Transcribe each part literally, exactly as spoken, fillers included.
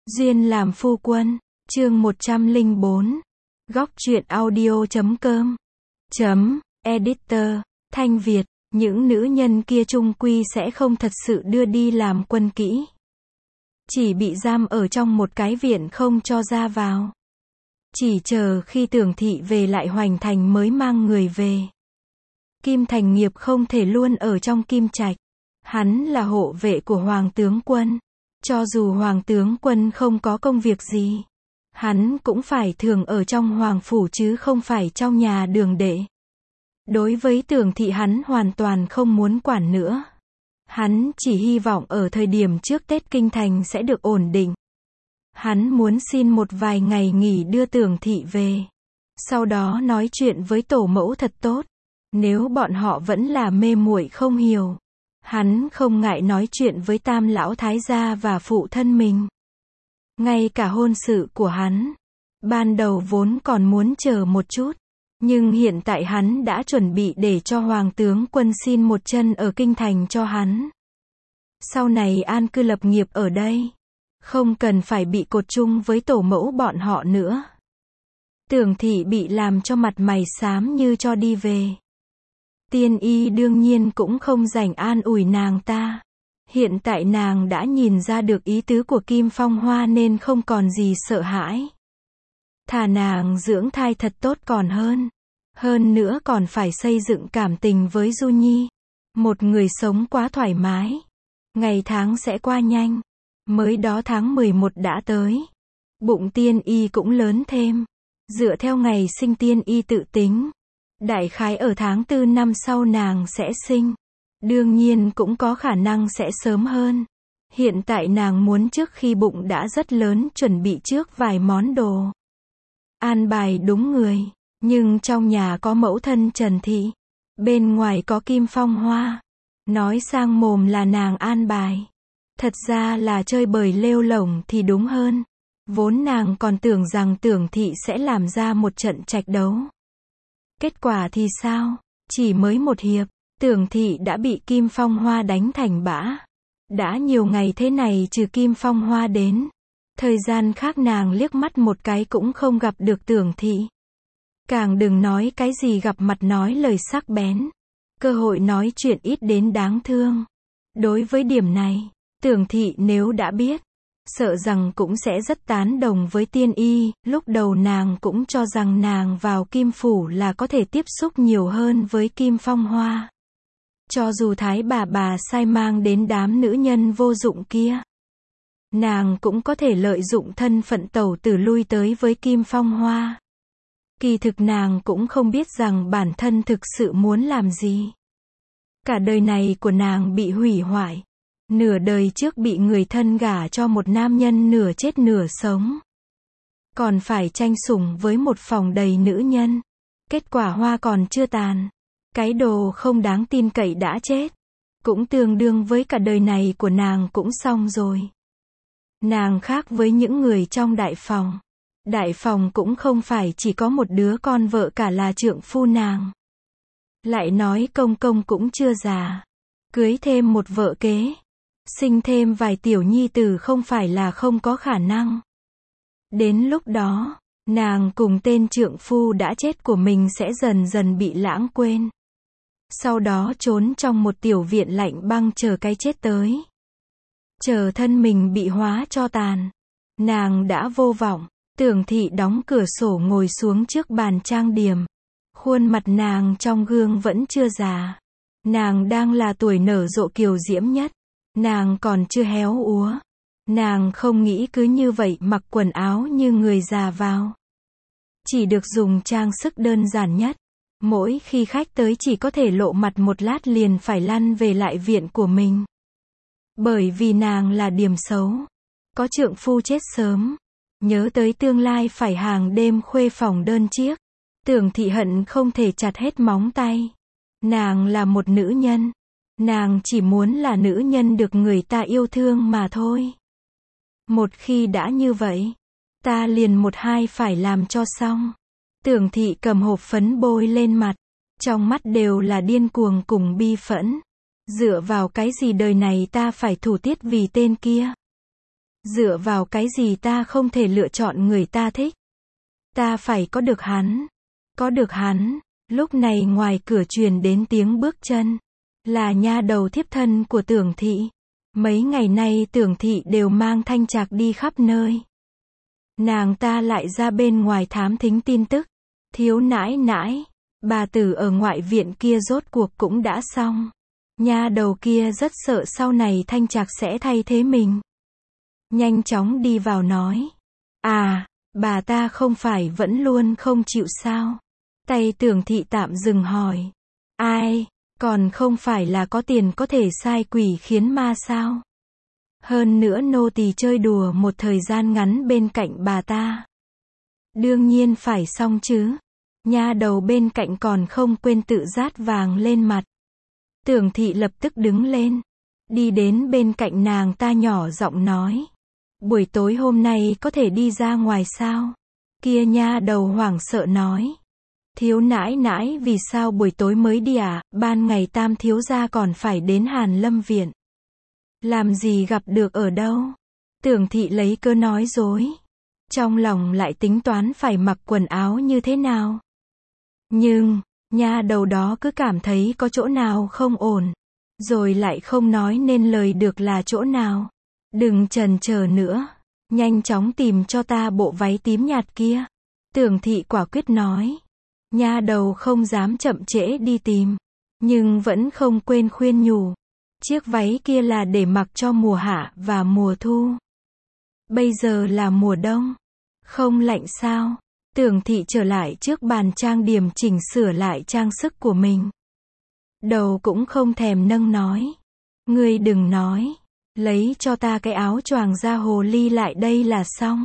Duyên làm phu quân, chương một trăm lẻ bốn. Góc truyện audio chấm com. Chấm, editor, Thanh Việt, những nữ nhân kia chung quy sẽ không thật sự đưa đi làm quân kỹ. Chỉ bị giam ở trong một cái viện không cho ra vào. Chỉ chờ khi Tưởng Thị về lại Hoành Thành mới mang người về. Kim Thành Nghiệp không thể luôn ở trong Kim Trạch. Hắn là hộ vệ của Hoàng tướng quân. Cho dù Hoàng tướng quân không có công việc gì, hắn cũng phải thường ở trong Hoàng phủ chứ không phải trong nhà Đường đệ. Đối với Tưởng Thị hắn hoàn toàn không muốn quản nữa. Hắn chỉ hy vọng ở thời điểm trước Tết Kinh Thành sẽ được ổn định. Hắn muốn xin một vài ngày nghỉ đưa Tưởng Thị về. Sau đó nói chuyện với tổ mẫu thật tốt. Nếu bọn họ vẫn là mê muội không hiểu, hắn không ngại nói chuyện với Tam lão thái gia và phụ thân mình. Ngay cả hôn sự của hắn, ban đầu vốn còn muốn chờ một chút, nhưng hiện tại hắn đã chuẩn bị để cho Hoàng tướng quân xin một chân ở Kinh Thành cho hắn. Sau này an cư lập nghiệp ở đây, không cần phải bị cột chung với tổ mẫu bọn họ nữa. Tưởng Thị bị làm cho mặt mày xám như cho đi về. Tiên y đương nhiên cũng không rảnh an ủi nàng ta. Hiện tại nàng đã nhìn ra được ý tứ của Kim Phong Hoa nên không còn gì sợ hãi. Thà nàng dưỡng thai thật tốt còn hơn. Hơn nữa còn phải xây dựng cảm tình với Du Nhi. Một người sống quá thoải mái. Ngày tháng sẽ qua nhanh. Mới đó tháng mười một đã tới. Bụng tiên y cũng lớn thêm. Dựa theo ngày sinh tiên y tự tính, đại khái ở tháng tư năm sau nàng sẽ sinh. Đương nhiên cũng có khả năng sẽ sớm hơn. Hiện tại nàng muốn trước khi bụng đã rất lớn chuẩn bị trước vài món đồ. An bài đúng người. Nhưng trong nhà có mẫu thân Trần Thị. Bên ngoài có Kim Phong Hoa. Nói sang mồm là nàng an bài. Thật ra là chơi bời lêu lổng thì đúng hơn. Vốn nàng còn tưởng rằng Tưởng Thị sẽ làm ra một trận trạch đấu. Kết quả thì sao? Chỉ mới một hiệp, Tưởng Thị đã bị Kim Phong Hoa đánh thành bã. Đã nhiều ngày thế này trừ Kim Phong Hoa đến. Thời gian khác nàng liếc mắt một cái cũng không gặp được Tưởng Thị. Càng đừng nói cái gì gặp mặt nói lời sắc bén. Cơ hội nói chuyện ít đến đáng thương. Đối với điểm này, Tưởng Thị nếu đã biết, sợ rằng cũng sẽ rất tán đồng với tiên y. Lúc đầu nàng cũng cho rằng nàng vào Kim phủ là có thể tiếp xúc nhiều hơn với Kim Phong Hoa. Cho dù thái bà bà sai mang đến đám nữ nhân vô dụng kia, nàng cũng có thể lợi dụng thân phận tẩu tử lui tới với Kim Phong Hoa. Kỳ thực nàng cũng không biết rằng bản thân thực sự muốn làm gì. Cả đời này của nàng bị hủy hoại. Nửa đời trước bị người thân gả cho một nam nhân nửa chết nửa sống. Còn phải tranh sủng với một phòng đầy nữ nhân. Kết quả hoa còn chưa tàn. Cái đồ không đáng tin cậy đã chết. Cũng tương đương với cả đời này của nàng cũng xong rồi. Nàng khác với những người trong đại phòng. Đại phòng cũng không phải chỉ có một đứa con vợ cả là trượng phu nàng. Lại nói công công cũng chưa già. Cưới thêm một vợ kế. Sinh thêm vài tiểu nhi tử không phải là không có khả năng. Đến lúc đó, nàng cùng tên trượng phu đã chết của mình sẽ dần dần bị lãng quên. Sau đó trốn trong một tiểu viện lạnh băng chờ cái chết tới. Chờ thân mình bị hóa cho tàn. Nàng đã vô vọng. Tưởng Thị đóng cửa sổ ngồi xuống trước bàn trang điểm. Khuôn mặt nàng trong gương vẫn chưa già. Nàng đang là tuổi nở rộ kiều diễm nhất. Nàng còn chưa héo úa. Nàng không nghĩ cứ như vậy mặc quần áo như người già vào. Chỉ được dùng trang sức đơn giản nhất. Mỗi khi khách tới chỉ có thể lộ mặt một lát liền phải lăn về lại viện của mình. Bởi vì nàng là điềm xấu. Có trượng phu chết sớm. Nhớ tới tương lai phải hàng đêm khuê phòng đơn chiếc. Tưởng Thị hận không thể chặt hết móng tay. Nàng là một nữ nhân. Nàng chỉ muốn là nữ nhân được người ta yêu thương mà thôi. Một khi đã như vậy, ta liền một hai phải làm cho xong. Tưởng Thị cầm hộp phấn bôi lên mặt. Trong mắt đều là điên cuồng cùng bi phẫn. Dựa vào cái gì đời này ta phải thủ tiết vì tên kia. Dựa vào cái gì ta không thể lựa chọn người ta thích? Ta phải có được hắn. Có được hắn. Lúc này ngoài cửa truyền đến tiếng bước chân. Là nha đầu thiếp thân của Tưởng thị. Mấy ngày nay Tưởng thị đều mang Thanh Trạc đi khắp nơi. Nàng ta lại ra bên ngoài thám thính tin tức. Thiếu nãi nãi, bà tử ở ngoại viện kia rốt cuộc cũng đã xong. Nha đầu kia rất sợ sau này Thanh Trạc sẽ thay thế mình. Nhanh chóng đi vào nói. À, bà ta không phải vẫn luôn không chịu sao? Tay Tưởng thị tạm dừng hỏi. Ai, còn không phải là có tiền có thể sai quỷ khiến ma sao? Hơn nữa nô tỳ chơi đùa một thời gian ngắn bên cạnh bà ta. Đương nhiên phải xong chứ. Nha đầu bên cạnh còn không quên tự rát vàng lên mặt. Tưởng thị lập tức đứng lên. Đi đến bên cạnh nàng ta nhỏ giọng nói. Buổi tối hôm nay có thể đi ra ngoài sao? Kia nha đầu hoảng sợ nói. Thiếu nãi nãi vì sao buổi tối mới đi à? Ban ngày Tam thiếu gia còn phải đến Hàn Lâm viện. Làm gì gặp được ở đâu? Tưởng thị lấy cớ nói dối. Trong lòng lại tính toán phải mặc quần áo như thế nào. Nhưng, nha đầu đó cứ cảm thấy có chỗ nào không ổn. Rồi lại không nói nên lời được là chỗ nào. Đừng chần chờ nữa. Nhanh chóng tìm cho ta bộ váy tím nhạt kia. Tưởng thị quả quyết nói. Nha đầu không dám chậm trễ đi tìm. Nhưng vẫn không quên khuyên nhủ. Chiếc váy kia là để mặc cho mùa hạ và mùa thu. Bây giờ là mùa đông. Không lạnh sao? Tưởng thị trở lại trước bàn trang điểm chỉnh sửa lại trang sức của mình. Đầu cũng không thèm nâng nói. Ngươi đừng nói. Lấy cho ta cái áo choàng da hồ ly lại đây là xong.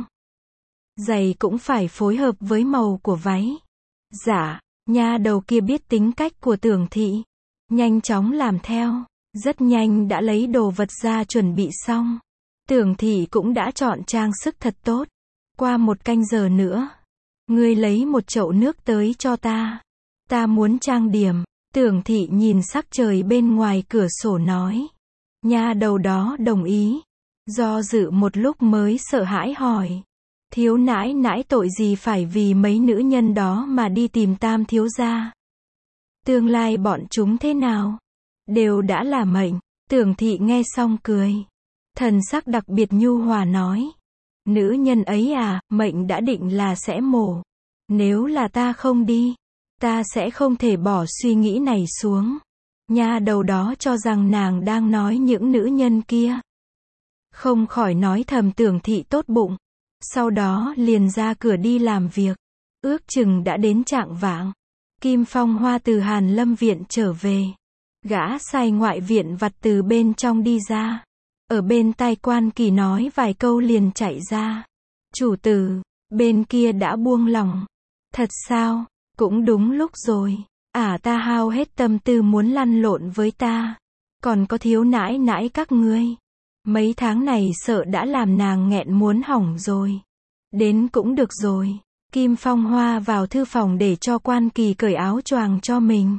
Giày cũng phải phối hợp với màu của váy. Dạ, nha đầu kia biết tính cách của Tưởng thị. Nhanh chóng làm theo. Rất nhanh đã lấy đồ vật ra chuẩn bị xong. Tưởng thị cũng đã chọn trang sức thật tốt. Qua một canh giờ nữa. Ngươi lấy một chậu nước tới cho ta. Ta muốn trang điểm. Tưởng thị nhìn sắc trời bên ngoài cửa sổ nói. Nha đầu đó đồng ý. Do dự một lúc mới sợ hãi hỏi. Thiếu nãi nãi tội gì phải vì mấy nữ nhân đó mà đi tìm Tam thiếu gia? Tương lai bọn chúng thế nào? Đều đã là mệnh. Tưởng thị nghe xong cười. Thần sắc đặc biệt nhu hòa nói. Nữ nhân ấy à, mệnh đã định là sẽ mổ. Nếu là ta không đi, ta sẽ không thể bỏ suy nghĩ này xuống. Nha đầu đó cho rằng nàng đang nói những nữ nhân kia. Không khỏi nói thầm Tưởng thị tốt bụng. Sau đó liền ra cửa đi làm việc. Ước chừng đã đến chạng vạng. Kim Phong Hoa từ Hàn Lâm viện trở về. Gã sai ngoại viện vặt từ bên trong đi ra. Ở bên tai Quan Kỳ nói vài câu liền chạy ra. Chủ tử, bên kia đã buông lỏng. Thật sao? Cũng đúng lúc rồi. À ta hao hết tâm tư muốn lăn lộn với ta. Còn có thiếu nãi nãi các ngươi. Mấy tháng này sợ đã làm nàng nghẹn muốn hỏng rồi. Đến cũng được rồi. Kim Phong Hoa vào thư phòng để cho Quan Kỳ cởi áo choàng cho mình.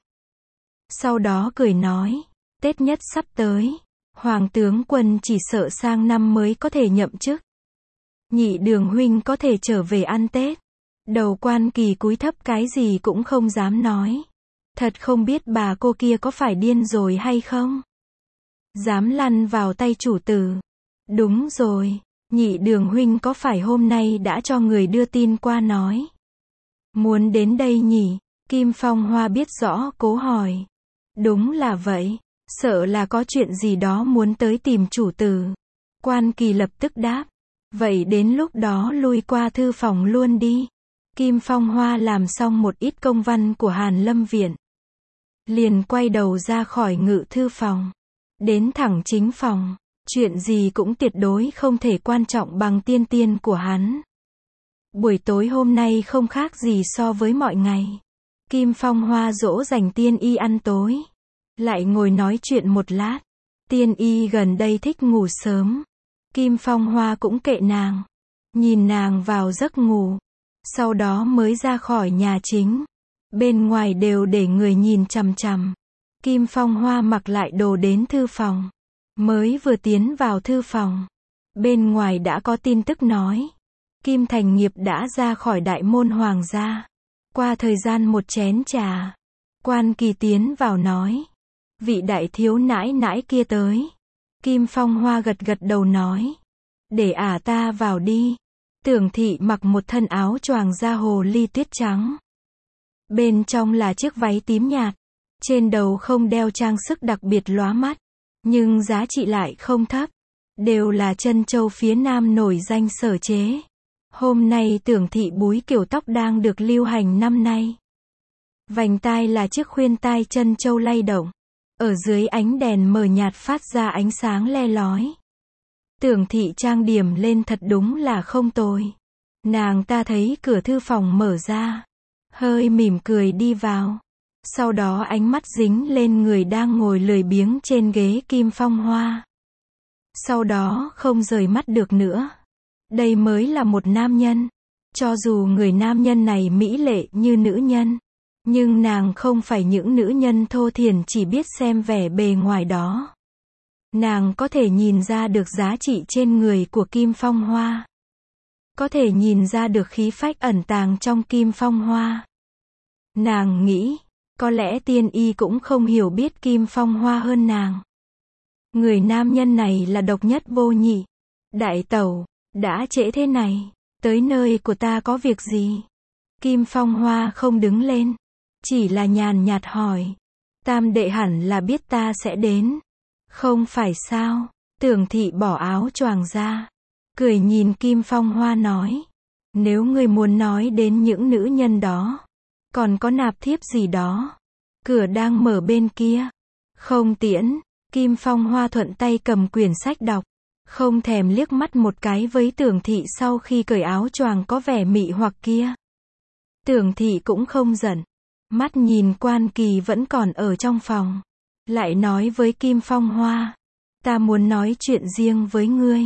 Sau đó cười nói. Tết nhất sắp tới. Hoàng tướng quân chỉ sợ sang năm mới có thể nhậm chức. Nhị đường huynh có thể trở về ăn Tết. Đầu Quan Kỳ cúi thấp cái gì cũng không dám nói. Thật không biết bà cô kia có phải điên rồi hay không? Dám lăn vào tay chủ tử. Đúng rồi. Nhị đường huynh có phải hôm nay đã cho người đưa tin qua nói. Muốn đến đây nhỉ? Kim Phong Hoa biết rõ cố hỏi. Đúng là vậy. Sợ là có chuyện gì đó muốn tới tìm chủ tử. Quan Kỳ lập tức đáp. Vậy đến lúc đó lui qua thư phòng luôn đi. Kim Phong Hoa làm xong một ít công văn của Hàn Lâm viện. Liền quay đầu ra khỏi ngự thư phòng. Đến thẳng chính phòng. Chuyện gì cũng tuyệt đối không thể quan trọng bằng tiên tiên của hắn. Buổi tối hôm nay không khác gì so với mọi ngày. Kim Phong Hoa dỗ dành Tiên Y ăn tối. Lại ngồi nói chuyện một lát. Tiên Y gần đây thích ngủ sớm. Kim Phong Hoa cũng kệ nàng. Nhìn nàng vào giấc ngủ. Sau đó mới ra khỏi nhà chính. Bên ngoài đều để người nhìn chằm chằm. Kim Phong Hoa mặc lại đồ đến thư phòng. Mới vừa tiến vào thư phòng. Bên ngoài đã có tin tức nói, Kim Thành Nghiệp đã ra khỏi đại môn hoàng gia. Qua thời gian một chén trà, Quan Kỳ tiến vào nói, vị đại thiếu nãi nãi kia tới. Kim Phong Hoa gật gật đầu nói, để ả ta vào đi. Tưởng Thị mặc một thân áo choàng da hồ ly tuyết trắng. Bên trong là chiếc váy tím nhạt. Trên đầu không đeo trang sức đặc biệt lóa mắt, nhưng giá trị lại không thấp. Đều là trân châu phía Nam nổi danh sở chế. Hôm nay Tưởng Thị búi kiểu tóc đang được lưu hành năm nay. Vành tai là chiếc khuyên tai trân châu lay động. Ở dưới ánh đèn mờ nhạt phát ra ánh sáng le lói. Tưởng Thị trang điểm lên thật đúng là không tồi. Nàng ta thấy cửa thư phòng mở ra, hơi mỉm cười đi vào. Sau đó ánh mắt dính lên người đang ngồi lười biếng trên ghế Kim Phong Hoa. Sau đó không rời mắt được nữa. Đây mới là một nam nhân. Cho dù người nam nhân này mỹ lệ như nữ nhân, nhưng nàng không phải những nữ nhân thô thiển chỉ biết xem vẻ bề ngoài đó. Nàng có thể nhìn ra được giá trị trên người của Kim Phong Hoa. Có thể nhìn ra được khí phách ẩn tàng trong Kim Phong Hoa. Nàng nghĩ, có lẽ tiên y cũng không hiểu biết Kim Phong Hoa hơn nàng. Người nam nhân này là độc nhất vô nhị. Đại tẩu, đã trễ thế này, tới nơi của ta có việc gì? Kim Phong Hoa không đứng lên, chỉ là nhàn nhạt hỏi. Tam đệ hẳn là biết ta sẽ đến. Không phải sao? Tưởng Thị bỏ áo choàng ra, cười nhìn Kim Phong Hoa nói. Nếu ngươi muốn nói đến những nữ nhân đó, còn có nạp thiếp gì đó, cửa đang mở bên kia. Không tiễn. Kim Phong Hoa thuận tay cầm quyển sách đọc, không thèm liếc mắt một cái với Tưởng Thị sau khi cởi áo choàng có vẻ mị hoặc kia. Tưởng Thị cũng không giận, mắt nhìn Quan Kỳ vẫn còn ở trong phòng, lại nói với Kim Phong Hoa, ta muốn nói chuyện riêng với ngươi.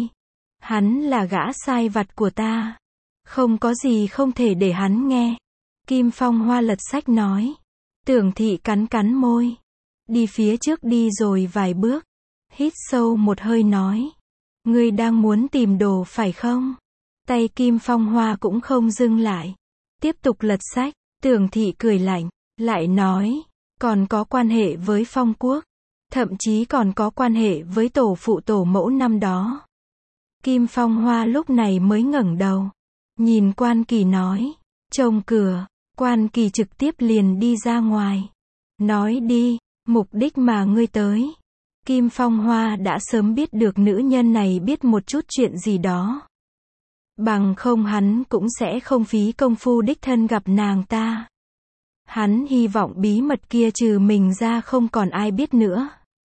Hắn là gã sai vặt của ta, không có gì không thể để hắn nghe. Kim Phong Hoa lật sách nói. Tưởng Thị cắn cắn môi, đi phía trước đi rồi vài bước, hít sâu một hơi nói, ngươi đang muốn tìm đồ phải không? Tay Kim Phong Hoa cũng không dừng lại, tiếp tục lật sách. Tưởng Thị cười lạnh, lại nói, còn có quan hệ với Phong Quốc, thậm chí còn có quan hệ với tổ phụ tổ mẫu năm đó. Kim Phong Hoa lúc này mới ngẩng đầu, nhìn Quan Kỳ nói, trông cửa. Quan Kỳ trực tiếp liền đi ra ngoài. Nói đi, mục đích mà ngươi tới. Kim Phong Hoa đã sớm biết được nữ nhân này biết một chút chuyện gì đó. Bằng không hắn cũng sẽ không phí công phu đích thân gặp nàng ta. Hắn hy vọng bí mật kia trừ mình ra không còn ai biết nữa.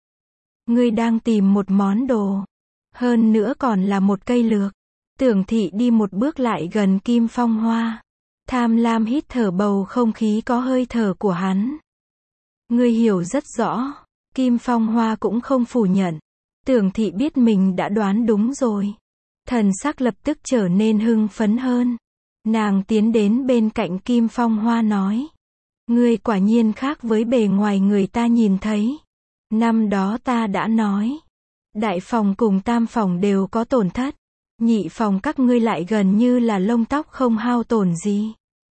Ngươi đang tìm một món đồ. Hơn nữa còn là một cây lược. Tưởng Thị đi một bước lại gần Kim Phong Hoa. Tham lam hít thở bầu không khí có hơi thở của hắn. Ngươi hiểu rất rõ. Kim Phong Hoa cũng không phủ nhận. Tưởng Thị biết mình đã đoán đúng rồi. Thần sắc lập tức trở nên hưng phấn hơn. Nàng tiến đến bên cạnh Kim Phong Hoa nói. Ngươi quả nhiên khác với bề ngoài người ta nhìn thấy. Năm đó ta đã nói. Đại phòng cùng tam phòng đều có tổn thất. Nhị phòng các ngươi lại gần như là lông tóc không hao tổn gì.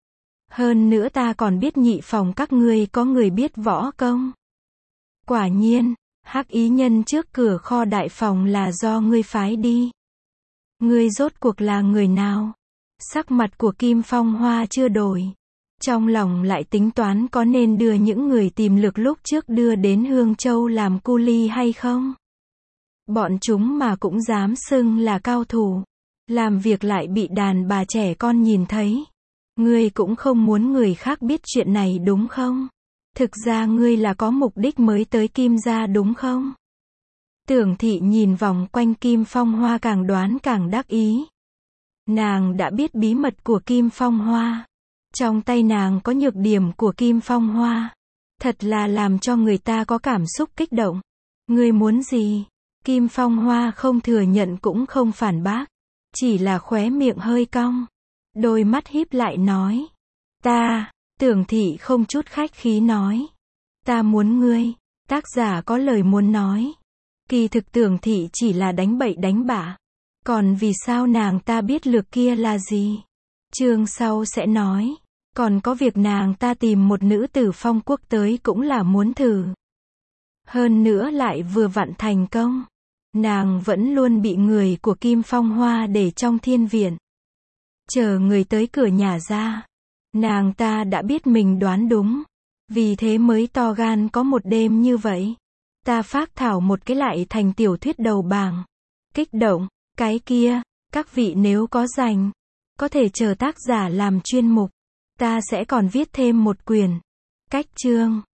Hơn nữa ta còn biết nhị phòng các ngươi có người biết võ công. Quả nhiên, hắc ý nhân trước cửa kho đại phòng là do ngươi phái đi. Ngươi rốt cuộc là người nào? Sắc mặt của Kim Phong Hoa chưa đổi. Trong lòng lại tính toán có nên đưa những người tìm lược lúc trước đưa đến Hương Châu làm cu li hay không? Bọn chúng mà cũng dám xưng là cao thủ. Làm việc lại bị đàn bà trẻ con nhìn thấy. Ngươi cũng không muốn người khác biết chuyện này đúng không? Thực ra ngươi là có mục đích mới tới Kim gia đúng không? Tưởng Thị nhìn vòng quanh Kim Phong Hoa càng đoán càng đắc ý. Nàng đã biết bí mật của Kim Phong Hoa. Trong tay nàng có nhược điểm của Kim Phong Hoa. Thật là làm cho người ta có cảm xúc kích động. Ngươi muốn gì? Kim Phong Hoa không thừa nhận cũng không phản bác. Chỉ là khóe miệng hơi cong. Đôi mắt híp lại nói. Ta, Tưởng Thị không chút khách khí nói. Ta muốn ngươi. Tác giả có lời muốn nói. Kỳ thực Tưởng Thị chỉ là đánh bậy đánh bạ. Còn vì sao nàng ta biết lược kia là gì? Chương sau sẽ nói. Còn có việc nàng ta tìm một nữ tử phong quốc tới cũng là muốn thử. Hơn nữa lại vừa vặn thành công. Nàng vẫn luôn bị người của Kim Phong Hoa để trong thiên viện. Chờ người tới cửa nhà ra. Nàng ta đã biết mình đoán đúng. Vì thế mới to gan có một đêm như vậy. Ta phác thảo một cái lại thành tiểu thuyết đầu bảng. Kích động, cái kia, các vị nếu có rảnh, có thể chờ tác giả làm chuyên mục. Ta sẽ còn viết thêm một quyển. Cách chương.